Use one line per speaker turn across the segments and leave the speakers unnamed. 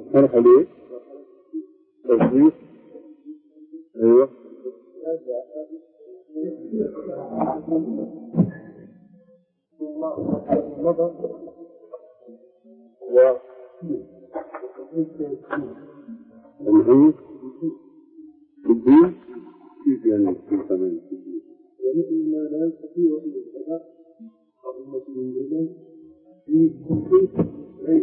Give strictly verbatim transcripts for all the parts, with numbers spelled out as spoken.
مرحلة تصديق. أيوة الحين الدين كيف يعني في ثمن الدين؟
يعني إن لا يستطيع أن يتبع عظمة الإنجيل في كل شيء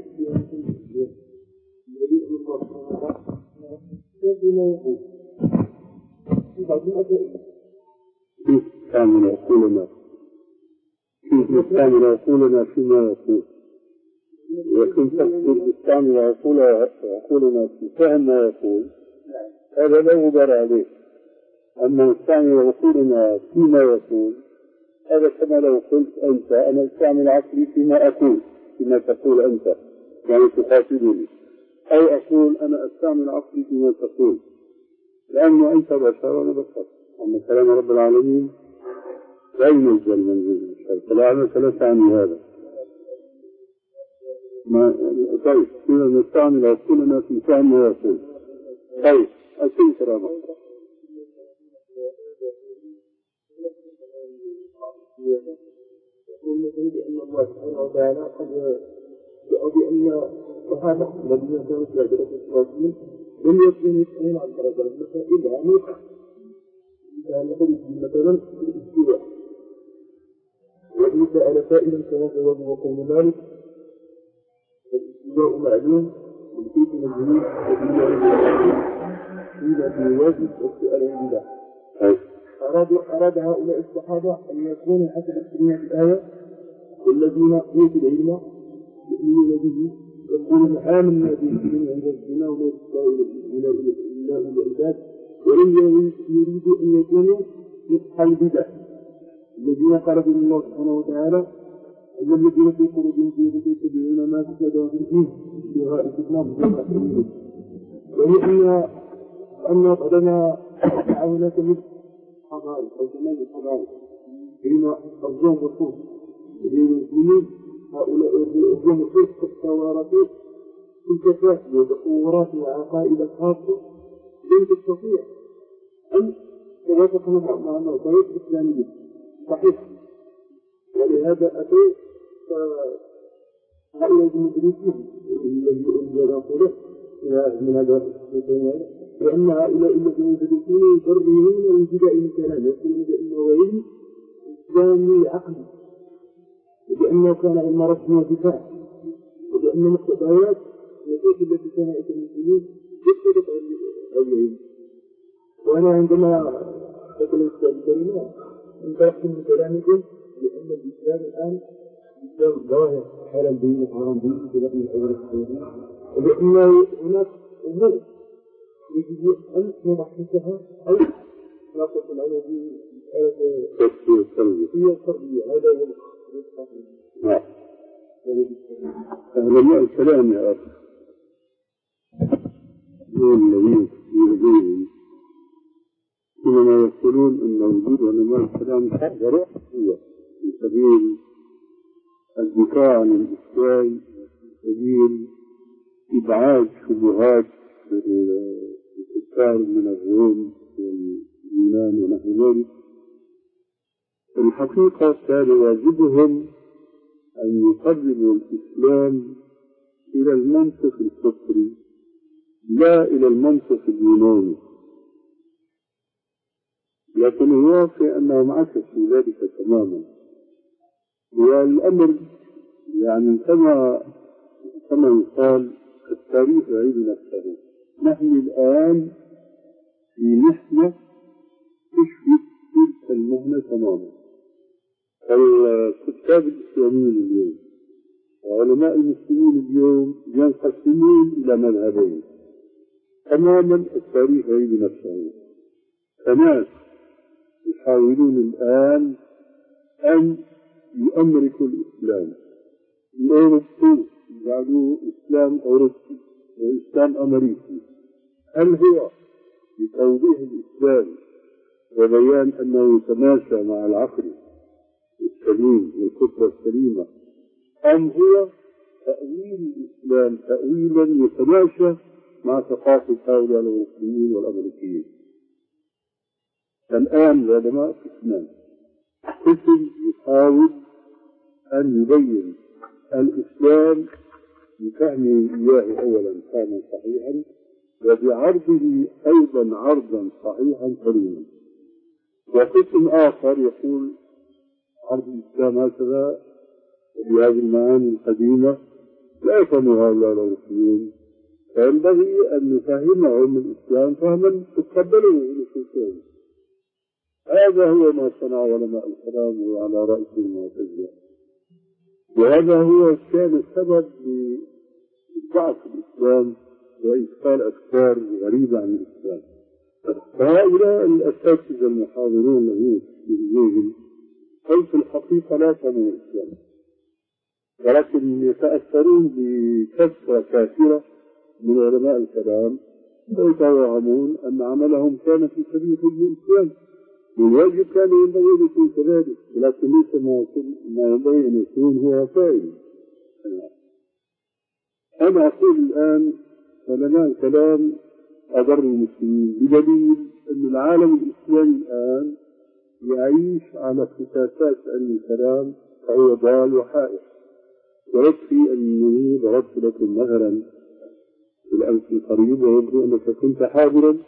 يريد الله سبحانه وتعالى بما يقول في بعض الأدعية.
كيف كامل عقولنا كيف كامل عقولنا فيما يقول، وكيف تستعمل عقولنا في فهم ما يقول، هذا لا غبار عليه. أما نستعمل عقولنا فيما يقول هذا كما لو قلت أنت أنا أستعمل عقلي فيما أقول، فيما تقول أنت يعني تخاطبني، أو أقول أنا أستعمل عقلي فيما تقول، لأنه أنت بشر وأنا بشر. أما كلام رب العالمين لا ينزل منزل البشر، فلا لا تعني هذا. ما طيب إذا نستعمل عقولنا في فهم ما يقول. طيب أكيد كلامك.
يقول بأن الله سبحانه وتعالى قد جاء بأن الصحابة الذين كانوا في درجة الصالحين لم يكونوا يسألون عن درجة المسائل عميقة، كان مثلا الاستواء، وإن سأل سائلا كما جوابه وقول مالك الاستواء معلوم والكيف من الجنود إلا في واجب والسؤال عن الله. أراد أراد هؤلاء الصحابة أن يكونوا حسب السنة الآية والذين أوتوا العلم يؤمنون به يقولون آمنا به عند ربنا ولا يستوى إلا أولو الألباب، ولم يريدوا أن يكونوا نصح البدع الذين قال بهم الله سبحانه وتعالى أن الذين في قلوبهم زيغ يتبعون ما تشابه منه ابتغاء الفتنة وهي أن قدنا حاولت مثل حضاري أو زمان الحضاري بين الظلم والصوت بين المسلمين. هؤلاء الظلم والصوت قد توارثوا في الكفاءة وتطورات وعقائد الخاصة لن تستطيع أن توافق مع النظريات الإسلامية صحيح، ولهذا أتوا فهؤلاء المدرسين الذي أنزل قوله من هذا لأن هؤلاء الذين يدرسون يبررون من بدء الكلام يقولون بأنه علم إسلامي عقلي، وبأنه كان علم رسم ودفاع، وبأن مقتضيات النصوص التي كانت المسلمين يثبت العلم. وأنا عندما أقول الإسلام الكلمة انطلقت من كلامكم بأن الإسلام الآن إسلام ظاهر حالا بين حرام بين في لقم الأول السعودي، وبأن هناك أمور يجب أن نضحكها أو نقص العلم في التربية. هذا هو
نعم. علماء الكلام يا أخي الذين يرجون إنما يقولون أن وجود علماء الكلام حاجة رأسية في سبيل الدفاع عن الإسلام، في سبيل إبعاد شبهات الكفار من الروم واليونان ونحو ذلك. الحقيقة كان واجبهم أن يقربوا الإسلام إلى المنطق الفطري لا إلى المنطق اليوناني، لكن الواقع أنهم عكسوا ذلك تماما. والأمر يعني كما كما يقال التاريخ يعيد نفسه. نحن الآن في محنة تشبه تلك المهنة تماما. الكتاب الإسلاميين اليوم وعلماء المسلمين اليوم ينقسمون إلى مذهبين تماما. التاريخ يعيد نفسه. فناس يحاولون الآن أن يؤمركوا الإسلام، الأوروبي يجعلوه إسلام أوروبي وإسلام أمريكي. هل هو لتوضيح الإسلام وبيان أنه يتماشى مع العقل السليم والفطرة السليمة، أم هو تأويل الإسلام تأويلا يتماشى مع ثقافة هؤلاء الأوروبيين والأمريكيين. الآن العلماء قسمان: قسم يحاول أن يبين الإسلام بفهمه إياه أولا فهما صحيحا، وبعرضه أيضا عرضا صحيحا سليما. وقسم آخر يقول عرض الإسلام هكذا بهذه المعاني القديمة لا يفهمها هؤلاء الأوروبيين، فينبغي أن نفهمهم الإسلام فهما تقبلوه نفوسهم. هذا هو ما صنع علماء الكلام وعلى رأس المعتزلة، وهذا هو كان السبب لضعف الإسلام وإدخال أفكار غريبة عن الإسلام. فهؤلاء الأساتذة المحاضرون الذين يجيهم هم في الحقيقة لا يفهمون الإسلام، ولكن يتأثرون بكثرة كافرة من علماء الكلام ويتوهمون أن عملهم كان في سبيل الإسلام، والواجب كان ينبغي أن يكون كذلك، ولكن ليس ما ينبغي أن يكون هو فاعل. أنا أقول الآن علماء الكلام أضر المسلمين، بدليل أن العالم الإسلامي الآن يعيش على فتاتات علم الكلام فهو ضال وحائر. ويكفي أنني ضربت لكم مثلا في الأمس القريب ويبدو أنك كنت حاضرا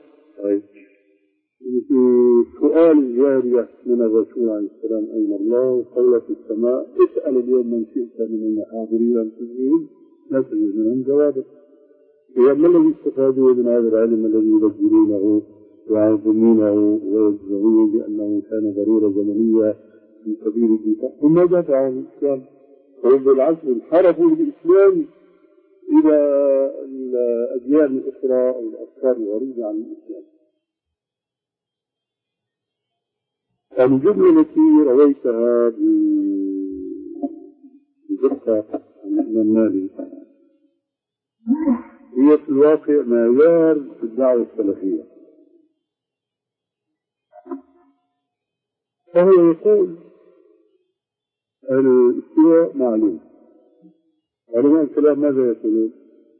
في سؤال الجارية من الرسول عليه السلام: أين الله؟ وقول في السماء. اسأل اليوم من شئت من المحاضرين المسلمين لا تجد منهم جوابا. هي ما الذي استفادوا من هذا العلم الذي يبذلونه ويعظمونه ويجزعون بأنه كان ضرورة زمنية في سبيل الدفاع؟ ثم دفعوا الإسلام، وبالعكس انحرفوا بالإسلام إلى الأديان الأخرى أو الأفكار الغريبة عن الإسلام. الجملة التي رويتها بدقة عن الإمام مالك هي في الواقع معيار في الدعوة السلفية. فهو يقول الاستواء معلوم. علماء الكلام ماذا يقولون؟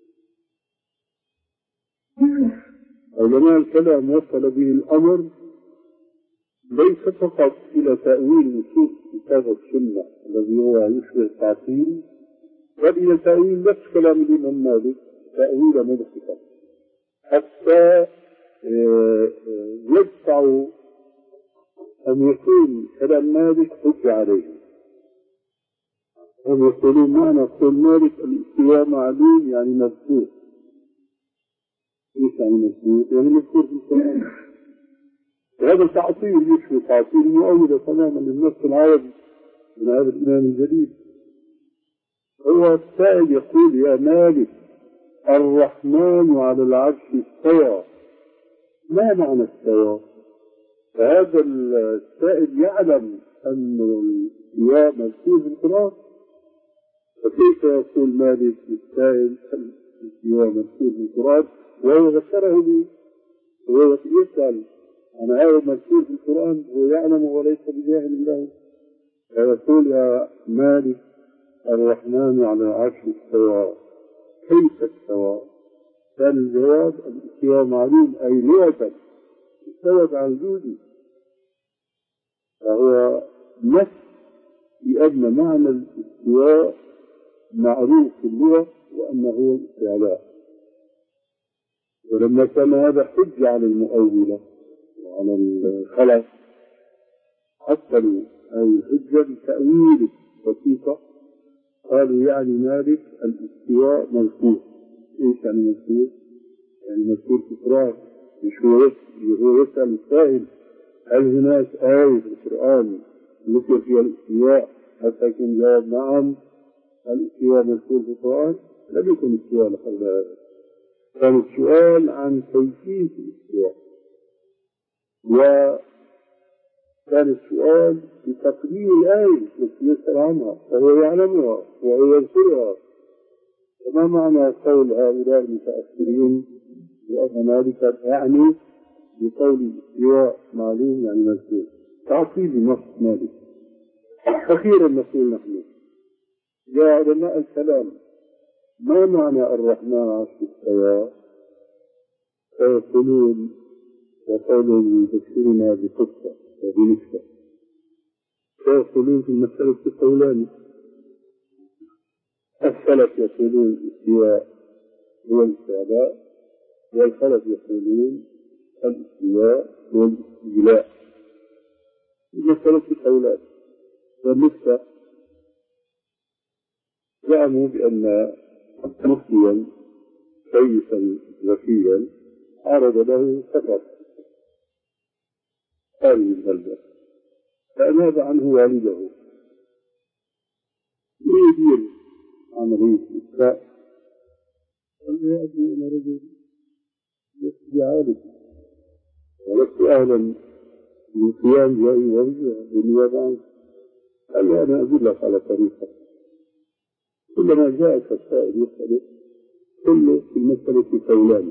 علماء الكلام وصل به الأمر ليس فقط إلى تأويل نصوص كتاب السنة الذي هو يشبه التعطيل، بل إلى تأويل نفس كلام الإمام مالك تأويل مدخلا، حتى يدفع أن يكون كلام مالك حجة عليه. هم يقولون معنى قول مالك الاستواء معلوم يعني مذكور. ايش يعني مذكور؟ يعني مذكور في القرآن. وهذا تعطيل يشبه تعطيل مؤولة تماما للنص العربي من هذا الإمام الجديد. هو السائل يقول: يا مالك الرحمن على العرش استوى. ما معنى استوى؟ فهذا السائل يعلم أن الاستواء مذكور في القرآن، فكيف يقول مالك للسائل الاستواء مذكور في القرآن وهو ذكره لي؟ وهو يسأل عن هذا المذكور في القرآن هو يعلم وليس بجاهل له. فيقول: يا مالك الرحمن على العرش استوى. كيف استوى؟ كان الجواب: الاستواء معلوم أي لغة استوت عن وجوده. فهو نفس بأن معنى الاستواء معروف في اللغة وأنه الاستعلاء. ولما كان هذا حجة على المؤولة وعلى الخلف حصلوا هذه الحجة بتأويل بسيطة، قالوا يعني مالك الاستواء مذكور. ايش يعني مذكور؟ يعني مذكور في القرآن. مش هو يسأل السائل: هل هناك آية في القرآن ذكر فيها الاستواء؟ حتى يكون جواب: نعم الاستواء مذكور في القرآن. لم يكن السؤال قبل هذا، كان السؤال عن كيفية الاستواء، وكان السؤال بتقديم الآية التي يسأل عنها فهو يعلمها وهو يذكرها. فما معنى قول هؤلاء المتأخرين بأن مالك يعني بقول الاستواء معلوم يعني مذكور؟ تعطيل نص مالك. أخيرا نقول نحن: يا علماء الكلام ما معنى الرحمن عرش استوى؟ فيقولون وقولوا يبشرنا بقصة وبنكتة، فيقولون في المسألة قولان. السلف يقولون الاستواء هو الاستعلاء، والخلف يقولون الاستواء هو الاستيلاء. المسألة قولان. والنكتة زعموا بأن مفتيا كيسا ذكيا عرض له خطر قال من قلبه فأناب عنه والده ليدير عملية الإسراء، قال له يا أبي أنا رجل لست بعالم ولست أهلا للقيام بأي وظيفة بالنيابة عنك، قال له أنا أدلك على طريقة. كلما جاءك السائل يسأله كله في المسألة قولان،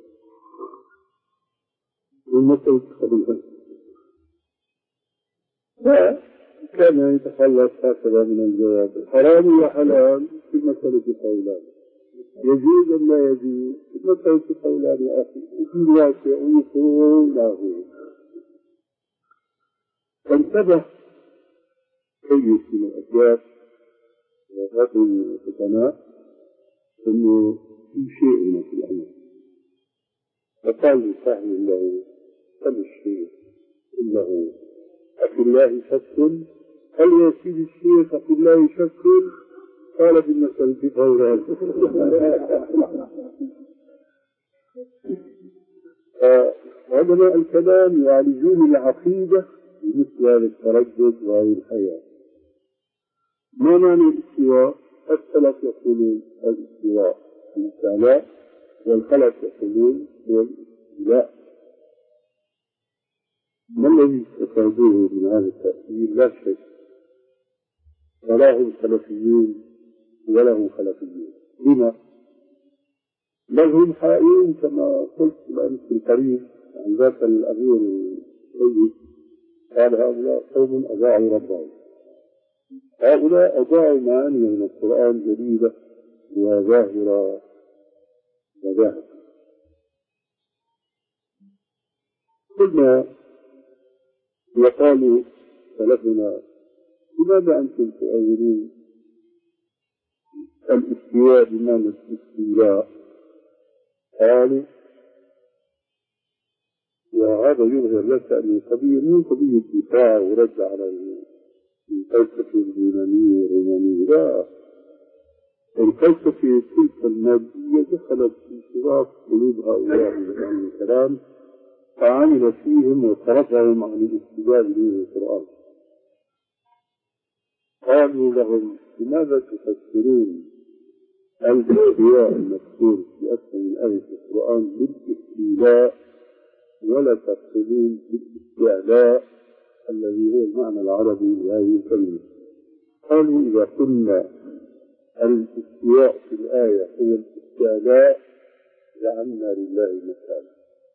والمسألة قولان، فكان يتخلص هكذا من الجواب. حرام وحلال في المسألة قولان، يجوز أم لا يجوز في المسألة قولان يا أخي، وفي الواقع يقول له. فانتبه كيف من الأسباب وغطوا الفتناء أنه في شيء في الأمر، فقال لصاحب الله قل الشيء إنه أفي الله شك، قال يا سيدي الشيخ أفي الله شك، قال بالمسألة قولان. علماء الكلام يعالجون العقيدة بمثل هذا التردد وهذه الحياة. ما معنى الاستواء؟ السلف يقولون الاستواء الاستعلاء، والخلف يقولون هو الاستيلاء. ما الذي استفادوه من هذا التأثير؟ لا شك ولا سلفيون ولا هم خلفيون. لما؟ بل هم حائرون كما قلت الآن في القريب عن ذاك الأمير السيد قال هؤلاء قوم أضاعوا ربهم، هؤلاء أضاعوا معاني من القرآن جديدة وظاهرة وظاهرة. قلنا وقالوا سلفنا لماذا أنتم تؤولون الاستواء بمعنى الاستيلاء؟ قالوا وهذا يظهر لك أن القضية مو قضية دفاع ورد على الفلسفة اليونانية والرومانية، لا، الفلسفة تلك المادية دخلت في شراك قلوب هؤلاء من الكلام فعمل فيهم وصرفهم عن الاستدلال بالقرآن. قالوا لهم لماذا تفسرون الاستواء المذكور في أكثر من آية القرآن بالاستيلاء ولا تقصدون بالاستعلاء الذي هو المعنى العربي لهذه الكلمة؟ قالوا إذا قلنا الاستواء في الآية هو الاستعلاء جعلنا لله مكانا،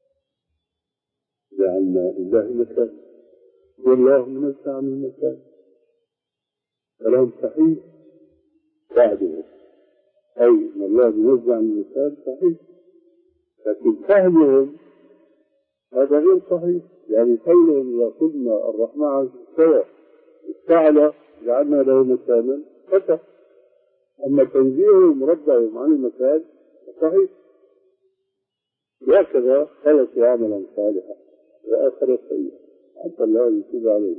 جعلنا لله مكانا والله منزه عن المكان. كلام صحيح بعده، أي أن الله منزه عن المكان صحيح، لكن فهمهم هذا غير صحيح. يعني قولهم إذا قلنا الرحمن استوى استعلى جعلنا له مكانا فتح، أما تنزيههم ربهم عن المكان صحيح. وهكذا خلصوا عملا صالحا وآخر سيئا حتى الله يتوب عليه.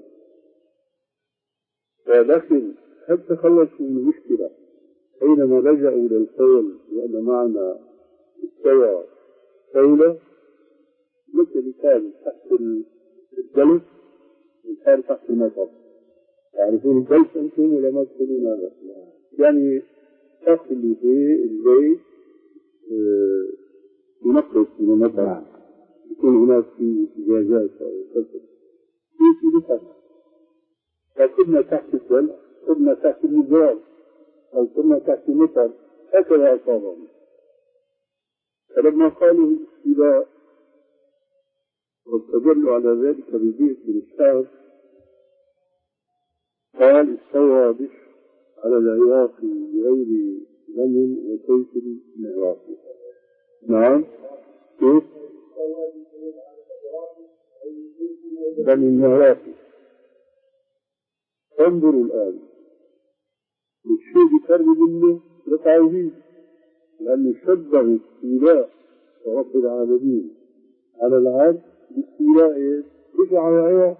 ولكن هل تخلصوا من المشكلة حينما لجأوا للقول لأن معنى استوى قوله؟ مثل كان تحت الجلس وكان تحت المطر، تعرفون الجلس أنتم ولا ما تقولون هذا؟ يعني تحت اللي فيه البيت ينقص من المطر، يكون هناك في زجاجات أو كذا في بحر، فكنا تحت الجلس كنا تحت المجال أو كنا تحت المطر، هكذا أصابهم. فلما قالوا الاستيلاء واستدلوا على ذلك ببيت من الشعر قال استوى بشر على العراق بغير بني وكيف المعراقي. نعم كيف؟ بني المعراقي. انظروا الآن الشيء بيقرب منه لتعويض، لأنه شبه استيلاء رب العالمين على العرش باستيلاء رجع وعيا.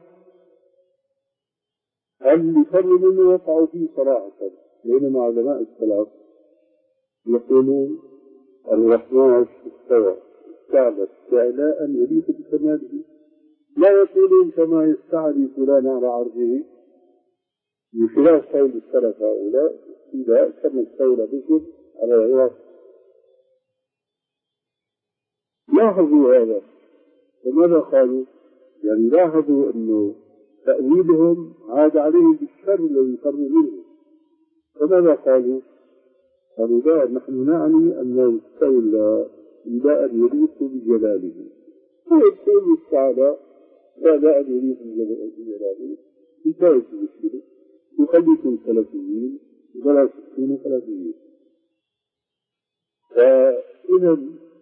اللي يقرب منه وقعوا فيه صراحة، بينما علماء السلف يقولون الرحمن استوى استعلى استعلاء يليق بكماله، لا يقولون كما يستعلي فلان على عرشه بخلاف قول السلف هؤلاء استيلاء كما استولى بشر على العراق. لاحظوا هذا، وماذا قالوا؟ يعني لاحظوا انه تأويلهم عاد عليهم بالشر الذي يقرب منه. فماذا قالوا؟ قالوا لا، نحن نعني أنه استولى استيلاء يليق بجلاله، ويقول تعالى لا يليق بجلاله بداية المشكلة، يخليكم سلفيين ولا تكونوا سلفيين. فإذا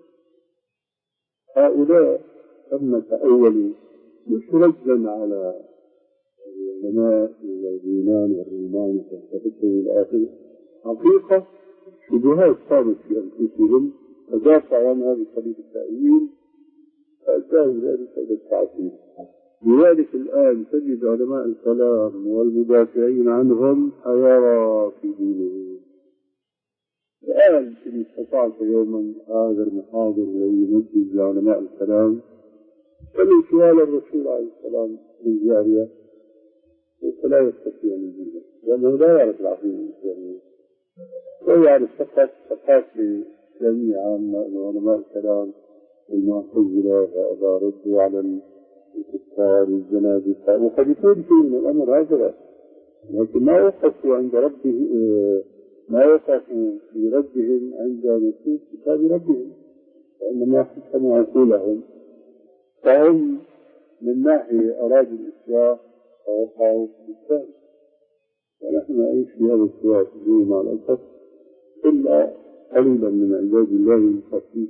هؤلاء لما تأولوا مش ردا على العلماء واليونان والرومان والفلسفة والآخر، حقيقة شبهات صارت في أنفسهم فدافعوا عن هذه طريقة التأويل فأداهم ذلك إلى التعطيل. لذلك الآن تجد علماء الكلام والمدافعين عنهم حيارى في دينهم. الآن إن استطعت يوما هذا المحاضر الذي يمثل لعلماء الكلام فمن سؤال الرسول عليه السلام للجارية فلا يستطيع من دينه، لأنه لا يعرف العقيدة الإسلامية، لا يعرف فقط ثقافة إسلامية عامة أن علماء الكلام والمعتزلة إذا ردوا على الكفار والزنادقة، وقد يكون شيء من الأمر هكذا، لكن ما وقفوا عند ربه، ما وقفوا في ردهم عند نصوص كتاب ربهم، وإنما حكموا عقولهم. فهم من ناحية أرادوا الإصلاح فوقعوا في الإسلام، ونحن نعيش في هذا السياق مع الأسف إلا قليلا من عباد الله المخلصين.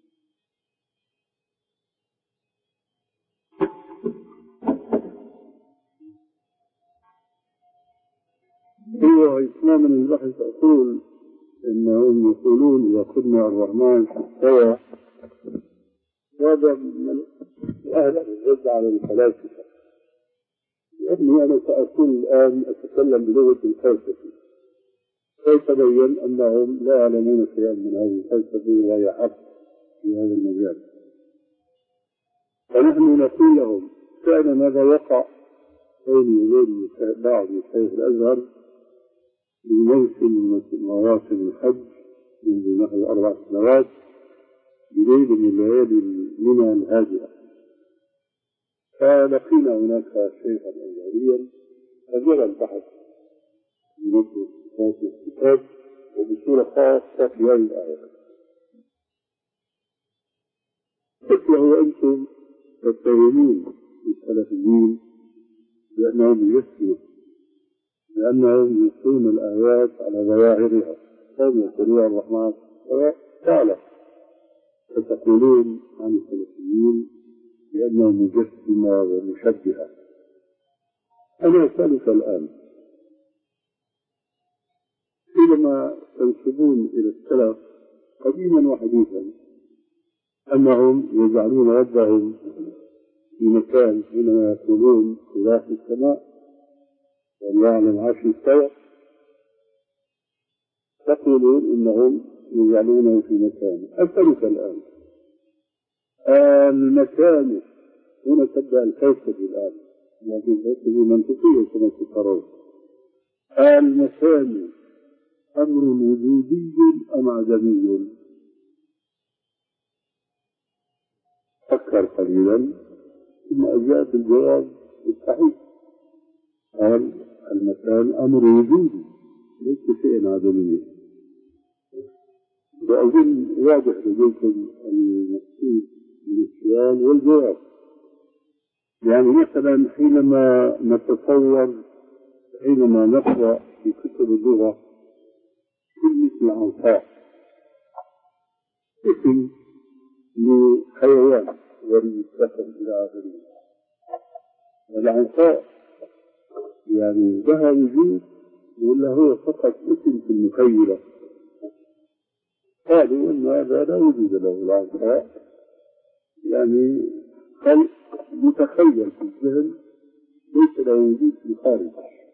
هو إسلام من البحث أقول إنهم يقولون إذا قلنا الرحمن استوى، هذا من أهل الرد على الفلاسفة، لأني أنا سأقول الآن أتكلم بلغة الفلسفة، فيتبين أنهم لا يعلمون شيئا من هذه الفلسفة وهي حق في هذا المجال. فنحن نقول لهم فعلا هذا وقع بيني وبين بعض مشايخ الأزهر في موسم من مواسم الحج منذ نحو أربع سنوات بليل من الليالي المنى الهادئة، فلقينا هناك شيخا أزهريا أجرى البحث بنفس الكتاب وبصورة خاصة في هذه الآية. قلت له أنتم تتهمون السلفيين بأنهم يسلموا، لأنهم يلقون الآيات على ظواهرها، قوم يقولون الرحمن تعالى، فتقولون عن السلفيين بأنهم مجسمة ومشبهة. أنا أسألك الآن، حينما تنسبون إلى السلف قديما وحديثا أنهم يجعلون ربهم في مكان حينما يقولون خلاف السماء والله أعلم عرش استوى، تقولون إنهم يجعلونه في مكان. أسألك الآن، المكان هنا تبدأ الفلسفة الآن، لكن الفلسفة منطقية كما تقرون. المكان أمر وجودي أم عدمي؟ فكر قليلا ثم أجاب الجواب الصحيح. قال المكان أمر وجودي ليس شيئا عدميا. وأظن واضح لديكم المقصود من السؤال والجواب. يعني مثلا حينما نتصور، حينما نقرأ في كتب اللغة كلمة العنقاء اسم لحيوان وريد سفر إلى آخره. العنقاء يعني لها وجود ولا هو فقط اسم في المخيلة؟ قالوا أن هذا لا وجود له. العنقاء يعني خلق متخيل في الذهن ليس له وجود في الخارج.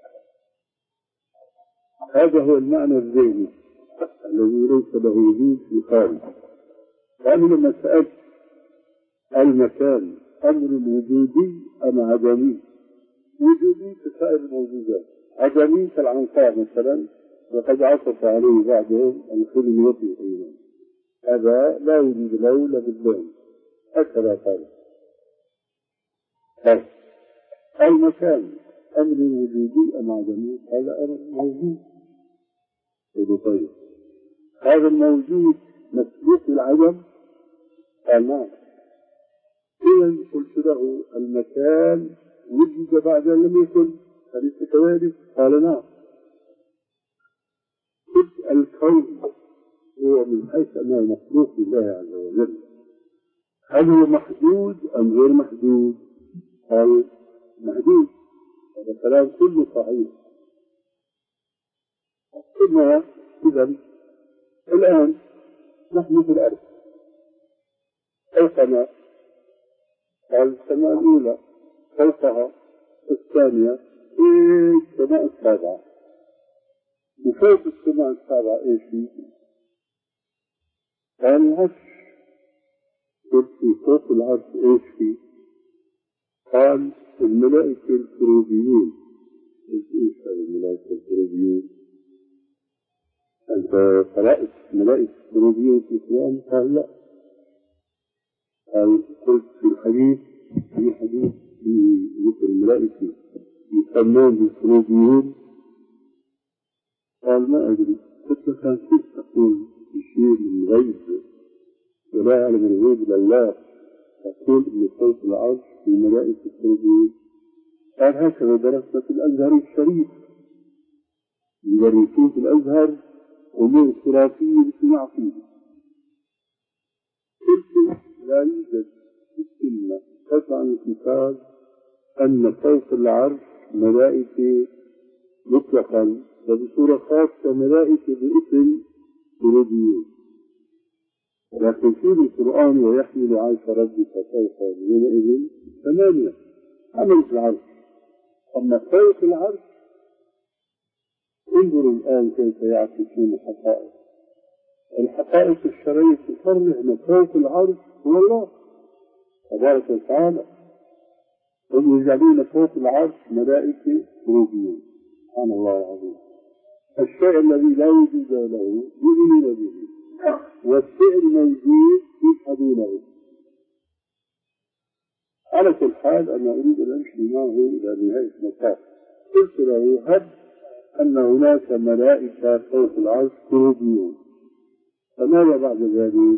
هذا هو المعنى الذهني الذي ليس له وجود في الخارج. فأنا لما سألت المكان أمر وجودي أم عدمي؟ وجودي كسائر الموجودات، عدمي كالعنقاء مثلا وقد عطف عليه بعضهم الخلية أيضا، هذا لا وجود له لا بالله هكذا قال. المكان أمر وجودي أم عدمي؟ قال أمر موجود. طيب هذا الموجود مسلوك العدم؟ قال نعم. إذا قلت له المكان وجد بعد أن لم يكن، أليس كذلك؟ قال نعم. قلت الكون هو من حيث أنه مخلوق لله عز وجل، هل هو محدود أم غير محدود؟ قال محدود. هذا الكلام كله صحيح. ثم إذا الآن نحن في الأرض فوقنا، قال السماء الأولى فوقها الثانية في السماء السابعة، وفوق السماء السابعة إيش فيه؟ قال العرش. قلت في فوق العرش إيش فيه؟ قال الملائكة الكروبيون. قلت إيش هذه الملائكة الكروبيون؟ أنت قرأت ملائكة الكروبيون في القرآن؟ قال لا. قال قلت في الحديث في حديث في ذكر الملائكة يسمون بالكروبيون؟ قال ما أدري. قلت له كان كيف تقول بشيء من الغيب ولا يعلم الغيب إلا الله تقول إن فوق العرش في ملائكة الكروبيون؟ قال هكذا درسنا في الأزهر الشريف، يدرسون في الأزهر أمور خرافية في معقولة. قلت لا يوجد في السنة قطعا الكتاب أن فوق العرش ملائكة مطلقا وبصورة خاصة ملائكة باسم كروبيون، لكن في القرآن ويحمل عرش ربك فوقه يومئذ ثمانية حملت العرش. أما فوق العرش انظروا الآن كيف يعكسون الحقائق. الحقائق الشرعية تصرح أن فوق العرش هو الله تبارك وتعالى، هم يجعلون فوق العرش ملائكة كروبيون. سبحان الله العظيم. الشيء الذي لا وجود له يؤمنون به، والشيء الموجود يشهدونه. على كل حال أنا أريد أن أمشي معه إلى نهاية المطاف. قلت له هب أن هناك ملائكة فوق العرش كروبيون، فماذا بعد ذلك؟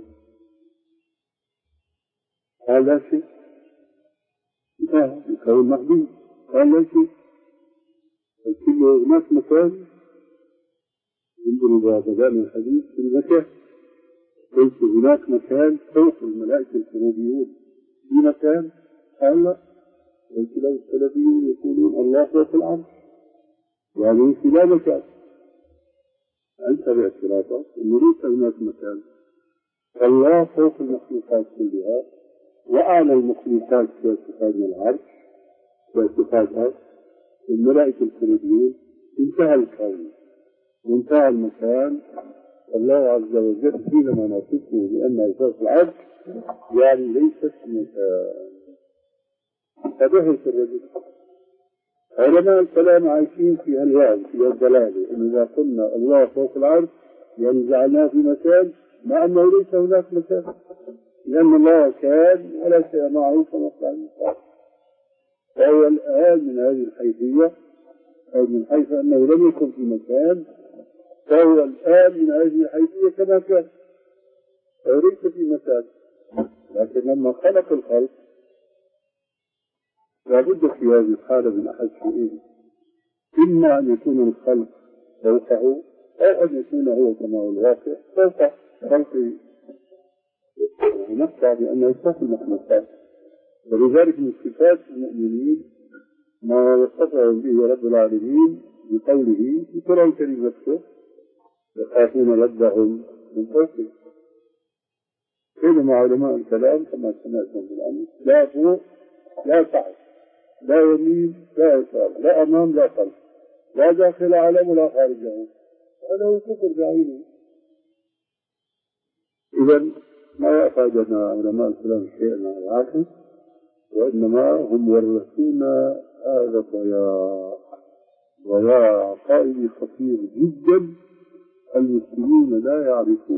قال لا شيء. لا يكون محدود. قال لا شيء. قلت له هناك مكان، انظروا بدأنا الحديث في المكان. قلت هناك مكان فوق الملائكة الكروبيون، في مكان؟ قال لا. قلت له السلفيون يقولون الله فوق العرش، يعني في لا مكان. أنت باعترافك أنه ليس هناك مكان. الله فوق المخلوقات كلها، وأعلى المخلوقات في اعتقادنا العرش باعتقادها الملائكة الكروبيون. انتهى الكون وانتهى المكان. الله عز وجل حينما نصفه بأنه فوق العرش يعني ليست مكان. فبهت الرجل. علماء الكلام عايشين في هالوعي في الدلالة إن إذا قلنا الله فوق العرش يعني جعلناه في مكان مع أنه ليس هناك مكان، لأن الله كان ولا شيء معه كما قال المصطفى. فهو الآن من هذه الحيثية أو من حيث أنه لم يكن في مكان، فهو الآن من هذه الحيثية كما كان، فهو ليس في مكان. لكن لما خلق الخلق لابد في هذه الحالة من أحد شيئين: إما أن يكون الخلق فوقه أو أن يكون هو كما هو الواقع فوق فوق نقطع بأنه فوق المخلوقات. ولذلك من صفات المؤمنين ما وصفه به رب العالمين بقوله في القرآن الكريم نفسه يخافون ربهم من فوقهم. بينما علماء الكلام كما سمعتم بالأمس لا فوق لا تحت لا يمين لا يسار لا أمام لا خلف لا داخل عالم ولا خارجه، هذا هو كفر بعينه. إذن ما أفادنا علماء الكلام شيئا عاكس، وإنما هم ورثونا هذا الضياع، ضياع عقائدي خطير جدا المسلمون لا يعرفون.